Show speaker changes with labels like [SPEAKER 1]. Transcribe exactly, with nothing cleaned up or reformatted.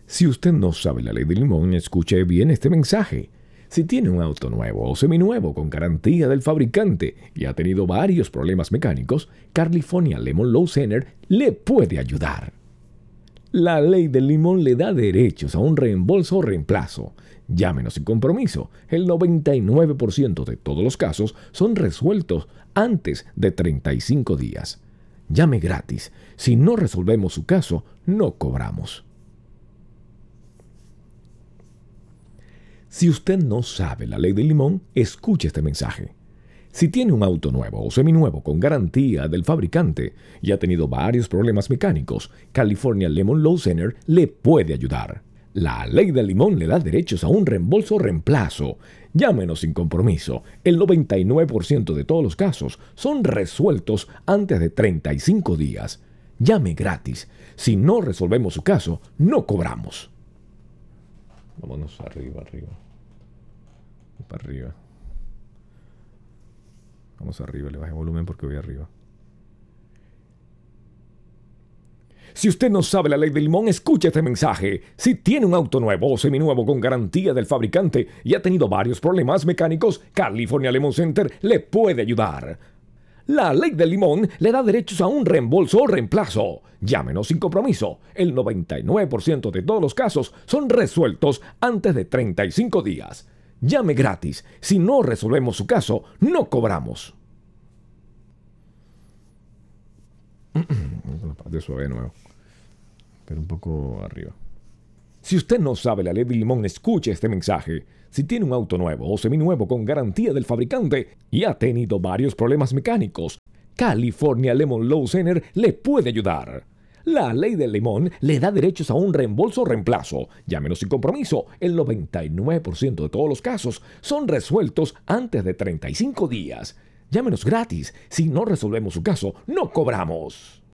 [SPEAKER 1] Si usted no sabe la ley del limón, escuche bien este mensaje. Si tiene un auto nuevo o seminuevo con garantía del fabricante y ha tenido varios problemas mecánicos, California Lemon Loan Center le puede ayudar. La ley del limón le da derechos a un reembolso o reemplazo. Llámenos sin compromiso. El noventa y nueve por ciento de todos los casos son resueltos antes de treinta y cinco días. Llame gratis. Si no resolvemos su caso, no cobramos. Si usted no sabe la ley del limón, escuche este mensaje. Si tiene un auto nuevo o seminuevo con garantía del fabricante y ha tenido varios problemas mecánicos, California Lemon Loan Center le puede ayudar. La ley del limón le da derechos a un reembolso o reemplazo. Llámenos sin compromiso. El noventa y nueve por ciento de todos los casos son resueltos antes de treinta y cinco días. Llame gratis. Si no resolvemos su caso, no cobramos. Vámonos arriba, arriba. Para arriba. Vamos arriba, le bajé volumen porque voy arriba. Si usted no sabe la ley del limón, escuche este mensaje. Si tiene un auto nuevo o seminuevo con garantía del fabricante y ha tenido varios problemas mecánicos, California Lemon Center le puede ayudar. La ley del limón le da derechos a un reembolso o reemplazo. Llámenos sin compromiso. El noventa y nueve por ciento de todos los casos son resueltos antes de treinta y cinco días. Llame gratis. Si no resolvemos su caso, no cobramos. La parte suave de nuevo. Pero un poco arriba. Si usted no sabe la ley del limón, escuche este mensaje. Si tiene un auto nuevo o seminuevo con garantía del fabricante y ha tenido varios problemas mecánicos, California Lemon Loan Center le puede ayudar. La ley del limón le da derechos a un reembolso o reemplazo. Llámenos sin compromiso. El noventa y nueve por ciento de todos los casos son resueltos antes de treinta y cinco días. Llámenos gratis. Si no resolvemos su caso, no cobramos.